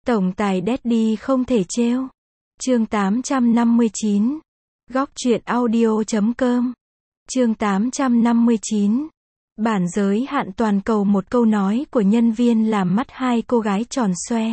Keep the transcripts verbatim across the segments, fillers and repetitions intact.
Tổng tài Daddy không thể trêu. Chương tám trăm năm mươi chín. Góc truyện audio chấm com. Chương tám trăm năm mươi chín. Bản giới hạn toàn cầu, một câu nói của nhân viên làm mắt hai cô gái tròn xoe.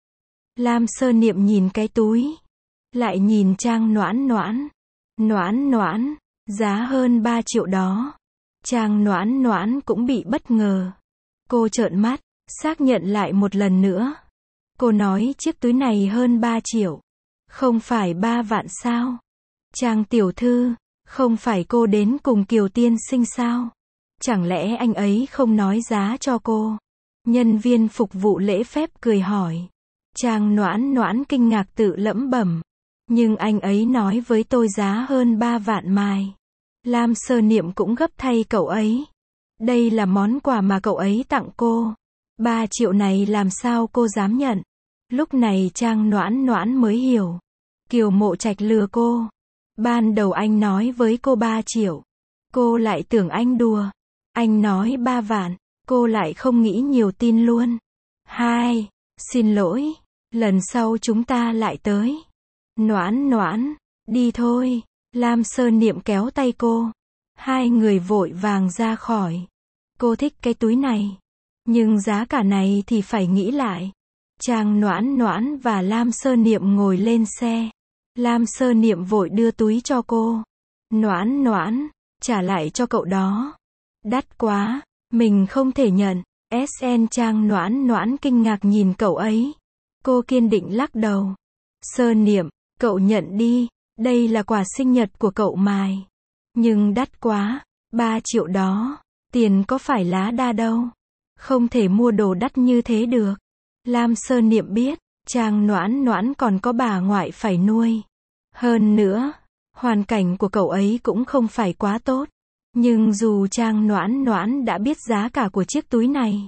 Lam Sơ Niệm nhìn cái túi, lại nhìn Trang Noãn Noãn. Noãn Noãn, giá hơn ba triệu đó. Trang Noãn Noãn cũng bị bất ngờ. Cô trợn mắt, xác nhận lại một lần nữa. Cô nói chiếc túi này hơn ba triệu. Không phải ba vạn sao? Trang tiểu thư, không phải cô đến cùng Kiều tiên sinh sao? Chẳng lẽ anh ấy không nói giá cho cô? Nhân viên phục vụ lễ phép cười hỏi. Trang Noãn Noãn kinh ngạc tự lẩm bẩm. Nhưng anh ấy nói với tôi giá hơn ba vạn mài. Lam Sơ Niệm cũng gấp thay cậu ấy. Đây là món quà mà cậu ấy tặng cô. Ba triệu này làm sao cô dám nhận? Lúc này Trang Noãn Noãn mới hiểu. Kiều Mộ Trạch lừa cô. Ban đầu anh nói với cô ba triệu. Cô lại tưởng anh đùa. Anh nói ba vạn. Cô lại không nghĩ nhiều, tin luôn. Hai, xin lỗi. Lần sau chúng ta lại tới. Noãn Noãn, đi thôi. Lam Sơ Niệm kéo tay cô. Hai người vội vàng ra khỏi. Cô thích cái túi này. Nhưng giá cả này thì phải nghĩ lại. Trang Noãn Noãn và Lam Sơ Niệm ngồi lên xe. Lam Sơ Niệm vội đưa túi cho cô. Noãn Noãn, trả lại cho cậu đó. Đắt quá, mình không thể nhận. ét en Trang Noãn Noãn kinh ngạc nhìn cậu ấy. Cô kiên định lắc đầu. Sơ Niệm, cậu nhận đi. Đây là quà sinh nhật của cậu mài. Nhưng đắt quá, ba triệu đó. Tiền có phải lá đa đâu. Không thể mua đồ đắt như thế được. Lam Sơ Niệm biết, Trang Noãn Noãn còn có bà ngoại phải nuôi. Hơn nữa, hoàn cảnh của cậu ấy cũng không phải quá tốt. Nhưng dù Trang Noãn Noãn đã biết giá cả của chiếc túi này,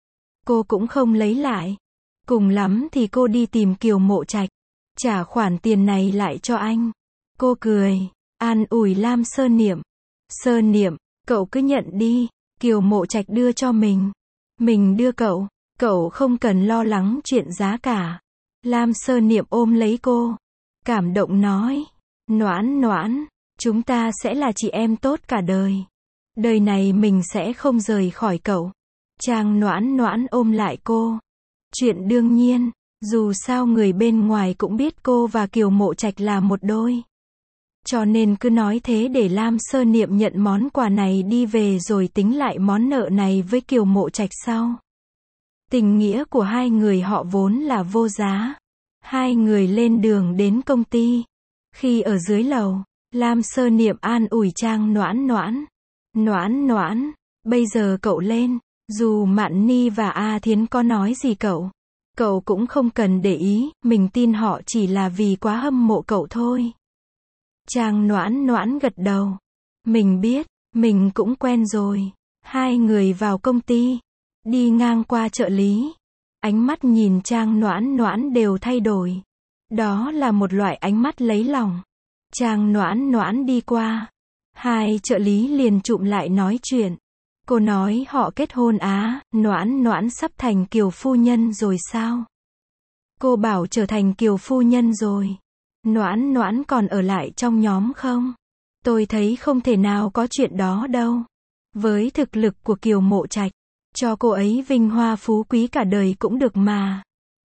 cô cũng không lấy lại. Cùng lắm thì cô đi tìm Kiều Mộ Trạch, trả khoản tiền này lại cho anh. Cô cười, an ủi Lam Sơ Niệm. Sơ Niệm, cậu cứ nhận đi, Kiều Mộ Trạch đưa cho mình. Mình đưa cậu, cậu không cần lo lắng chuyện giá cả. Lam Sơ Niệm ôm lấy cô, cảm động nói. Noãn Noãn, chúng ta sẽ là chị em tốt cả đời. Đời này mình sẽ không rời khỏi cậu. Trang Noãn Noãn ôm lại cô. Chuyện đương nhiên, dù sao người bên ngoài cũng biết cô và Kiều Mộ Trạch là một đôi. Cho nên cứ nói thế để Lam Sơ Niệm nhận món quà này đi về rồi tính lại món nợ này với Kiều Mộ Trạch sau. Tình nghĩa của hai người họ vốn là vô giá. Hai người lên đường đến công ty. Khi ở dưới lầu, Lam Sơ Niệm an ủi Trang Noãn Noãn. Noãn Noãn, bây giờ cậu lên, dù Mạn Ni và A Thiến có nói gì cậu, cậu cũng không cần để ý, mình tin họ chỉ là vì quá hâm mộ cậu thôi. Trang Noãn Noãn gật đầu. Mình biết, mình cũng quen rồi. Hai người vào công ty, đi ngang qua trợ lý. Ánh mắt nhìn Trang Noãn Noãn đều thay đổi. Đó là một loại ánh mắt lấy lòng. Trang Noãn Noãn đi qua. Hai trợ lý liền chụm lại nói chuyện. Cô nói họ kết hôn á, Noãn Noãn sắp thành Kiều phu nhân rồi sao? Cô bảo trở thành Kiều phu nhân rồi. Noãn Noãn còn ở lại trong nhóm không? Tôi thấy không thể nào có chuyện đó đâu. Với thực lực của Kiều Mộ Trạch, cho cô ấy vinh hoa phú quý cả đời cũng được mà.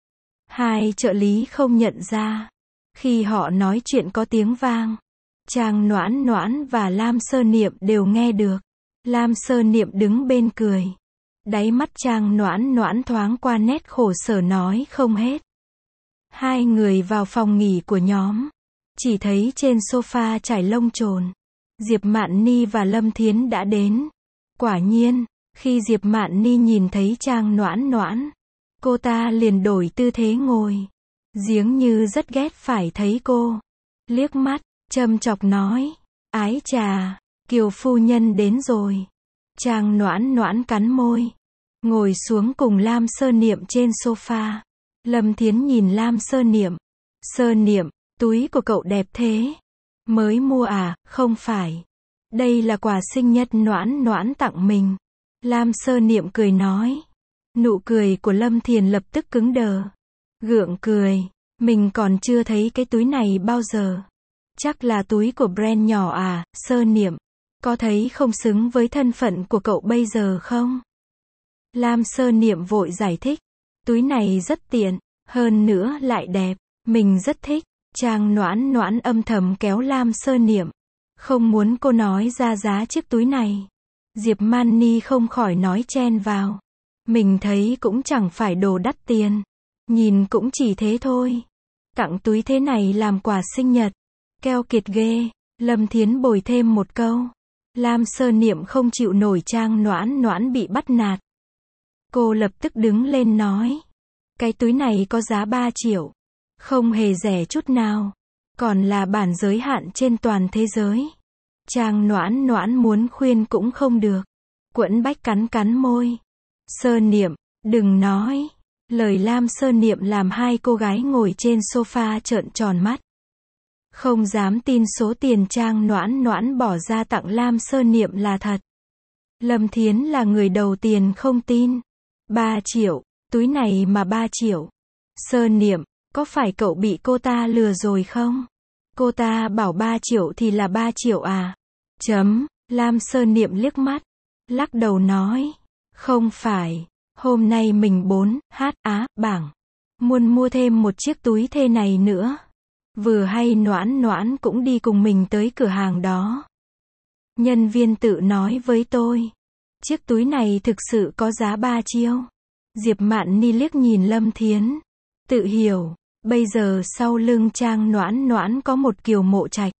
Hai trợ lý không nhận ra. Khi họ nói chuyện có tiếng vang. Trang Noãn Noãn và Lam Sơ Niệm đều nghe được. Lam Sơ Niệm đứng bên cười. Đáy mắt Trang Noãn Noãn thoáng qua nét khổ sở nói không hết. Hai người vào phòng nghỉ của nhóm. Chỉ thấy trên sofa trải lông chồn. Diệp Mạn Ni và Lâm Thiến đã đến. Quả nhiên, khi Diệp Mạn Ni nhìn thấy Trang Noãn Noãn, cô ta liền đổi tư thế ngồi. Giếng như rất ghét phải thấy cô. Liếc mắt, châm chọc nói. Ái chà, Kiều phu nhân đến rồi. Trang Noãn Noãn cắn môi. Ngồi xuống cùng Lam Sơ Niệm trên sofa. Lâm Thiến nhìn Lam Sơ Niệm. Sơ Niệm, túi của cậu đẹp thế. Mới mua à? Không phải. Đây là quà sinh nhật Noãn Noãn tặng mình. Lam Sơ Niệm cười nói. Nụ cười của Lâm Thiền lập tức cứng đờ. Gượng cười. Mình còn chưa thấy cái túi này bao giờ. Chắc là túi của brand nhỏ à, Sơ Niệm. Có thấy không xứng với thân phận của cậu bây giờ không? Lam Sơ Niệm vội giải thích. Túi này rất tiện, hơn nữa lại đẹp. Mình rất thích. Trang Noãn Noãn âm thầm kéo Lam Sơ Niệm. Không muốn cô nói ra giá chiếc túi này. Diệp Mani không khỏi nói chen vào. Mình thấy cũng chẳng phải đồ đắt tiền. Nhìn cũng chỉ thế thôi. Tặng túi thế này làm quà sinh nhật. Keo kiệt ghê. Lâm Thiến bồi thêm một câu. Lam Sơ Niệm không chịu nổi Trang Noãn Noãn bị bắt nạt. Cô lập tức đứng lên nói. Cái túi này có giá ba triệu. Không hề rẻ chút nào. Còn là bản giới hạn trên toàn thế giới. Trang Noãn Noãn muốn khuyên cũng không được. Quẫn Bách cắn cắn môi. Sơ Niệm, đừng nói. Lời Lam Sơ Niệm làm hai cô gái ngồi trên sofa trợn tròn mắt. Không dám tin số tiền Trang Noãn Noãn bỏ ra tặng Lam Sơ Niệm là thật. Lâm Thiến là người đầu tiên không tin. ba triệu, túi này mà ba triệu. Sơ Niệm, có phải cậu bị cô ta lừa rồi không? Cô ta bảo ba triệu thì là ba triệu à? Chấm, Lam Sơ Niệm liếc mắt. Lắc đầu nói. Không phải. Hôm nay mình bốn h á bảng. Muốn mua thêm một chiếc túi thế này nữa. Vừa hay Noãn Noãn cũng đi cùng mình tới cửa hàng đó. Nhân viên tự nói với tôi. Chiếc túi này thực sự có giá ba triệu. Diệp Mạn Ni liếc nhìn Lâm Thiến. Tự hiểu. Bây giờ sau lưng Trang Noãn Noãn có một Kiều Mộ Trạch.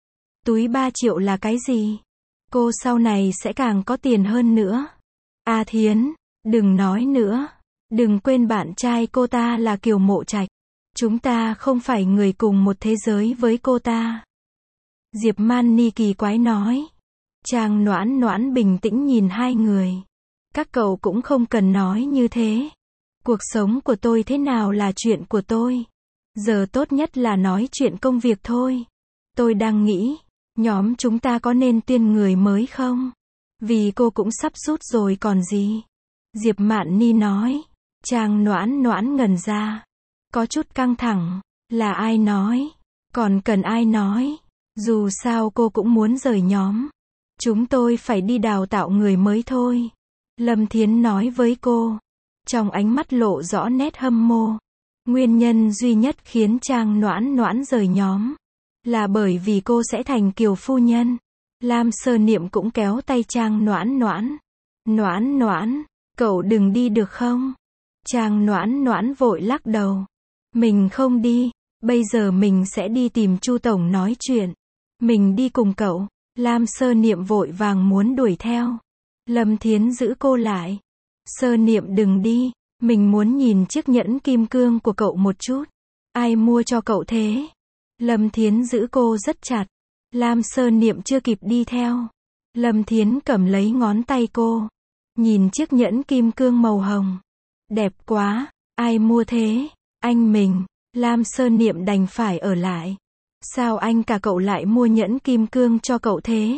Túi ba triệu là cái gì? Cô sau này sẽ càng có tiền hơn nữa. A Thiến, đừng nói nữa. Đừng quên bạn trai cô ta là Kiều Mộ Trạch. Chúng ta không phải người cùng một thế giới với cô ta. Diệp Mani kỳ quái nói. Trang Noãn Noãn bình tĩnh nhìn hai người. Các cậu cũng không cần nói như thế. Cuộc sống của tôi thế nào là chuyện của tôi. Giờ tốt nhất là nói chuyện công việc thôi. Tôi đang nghĩ, nhóm chúng ta có nên tuyển người mới không? Vì cô cũng sắp rút rồi còn gì. Diệp Mạn Ni nói. Trang Noãn Noãn ngẩn ra. Có chút căng thẳng. Là ai nói? Còn cần ai nói? Dù sao cô cũng muốn rời nhóm. Chúng tôi phải đi đào tạo người mới thôi. Lâm Thiến nói với cô. Trong ánh mắt lộ rõ nét hâm mộ. Nguyên nhân duy nhất khiến Trang Noãn Noãn rời nhóm. Là bởi vì cô sẽ thành Kiều phu nhân. Lam Sơ Niệm cũng kéo tay Trang Noãn Noãn. Noãn Noãn, cậu đừng đi được không? Trang Noãn Noãn vội lắc đầu. Mình không đi, bây giờ mình sẽ đi tìm Chu Tổng nói chuyện. Mình đi cùng cậu. Lam Sơ Niệm vội vàng muốn đuổi theo. Lâm Thiến giữ cô lại. Sơ Niệm đừng đi, mình muốn nhìn chiếc nhẫn kim cương của cậu một chút. Ai mua cho cậu thế? Lâm Thiến giữ cô rất chặt. Lam Sơ Niệm chưa kịp đi theo. Lâm Thiến cầm lấy ngón tay cô. Nhìn chiếc nhẫn kim cương màu hồng. Đẹp quá, ai mua thế? Anh mình. Lam Sơ Niệm đành phải ở lại. Sao anh cả cậu lại mua nhẫn kim cương cho cậu thế?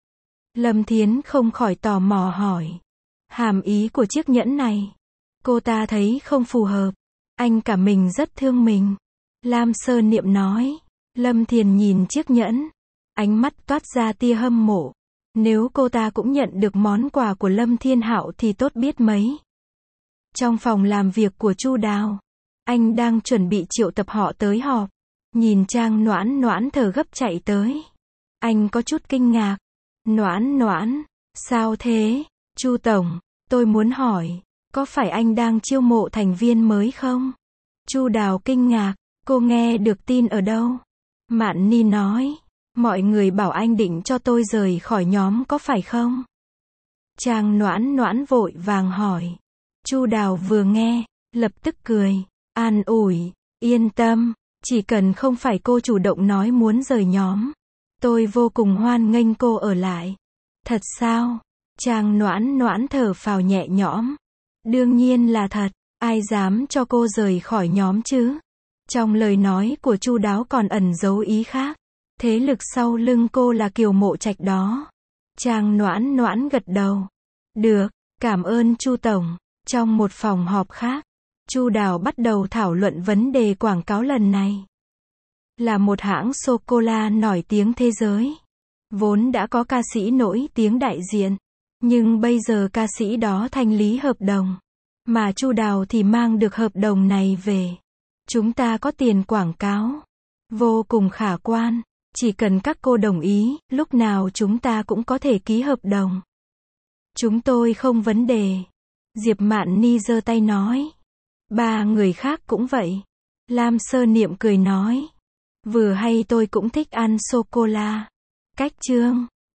Lâm Thiến không khỏi tò mò hỏi. Hàm ý của chiếc nhẫn này. Cô ta thấy không phù hợp. Anh cả mình rất thương mình. Lam Sơ Niệm nói. Lâm Thiền nhìn chiếc nhẫn. Ánh mắt toát ra tia hâm mộ. Nếu cô ta cũng nhận được món quà của Lâm Thiên Hạo thì tốt biết mấy. Trong phòng làm việc của Chu Đào. Anh đang chuẩn bị triệu tập họ tới họp. Nhìn Trang Noãn Noãn thở gấp chạy tới. Anh có chút kinh ngạc. Noãn Noãn, sao thế? Chu Tổng, tôi muốn hỏi, có phải anh đang chiêu mộ thành viên mới không? Chu Đào kinh ngạc, cô nghe được tin ở đâu? Mạn Ni nói, mọi người bảo anh định cho tôi rời khỏi nhóm có phải không? Trang Noãn Noãn vội vàng hỏi. Chu Đào vừa nghe, lập tức cười, an ủi, yên tâm, chỉ cần không phải cô chủ động nói muốn rời nhóm. Tôi vô cùng hoan nghênh cô ở lại. Thật sao? Trang Noãn Noãn thở phào nhẹ nhõm. Đương nhiên là thật, ai dám cho cô rời khỏi nhóm chứ? Trong lời nói của Chu Đáo còn ẩn giấu ý khác. Thế lực sau lưng cô là Kiều Mộ Trạch đó. Trang Noãn Noãn gật đầu. Được, cảm ơn Chu Tổng. Trong một phòng họp khác, Chu Đào bắt đầu thảo luận vấn đề quảng cáo lần này. Là một hãng sô-cô-la nổi tiếng thế giới. Vốn đã có ca sĩ nổi tiếng đại diện. Nhưng bây giờ ca sĩ đó thanh lý hợp đồng. Mà Chu Đào thì mang được hợp đồng này về. Chúng ta có tiền quảng cáo. Vô cùng khả quan. Chỉ cần các cô đồng ý, lúc nào chúng ta cũng có thể ký hợp đồng. Chúng tôi không vấn đề. Diệp Mạn Ni giơ tay nói. Ba người khác cũng vậy. Lam Sơ Niệm cười nói. Vừa hay tôi cũng thích ăn sô-cô-la. Cách chương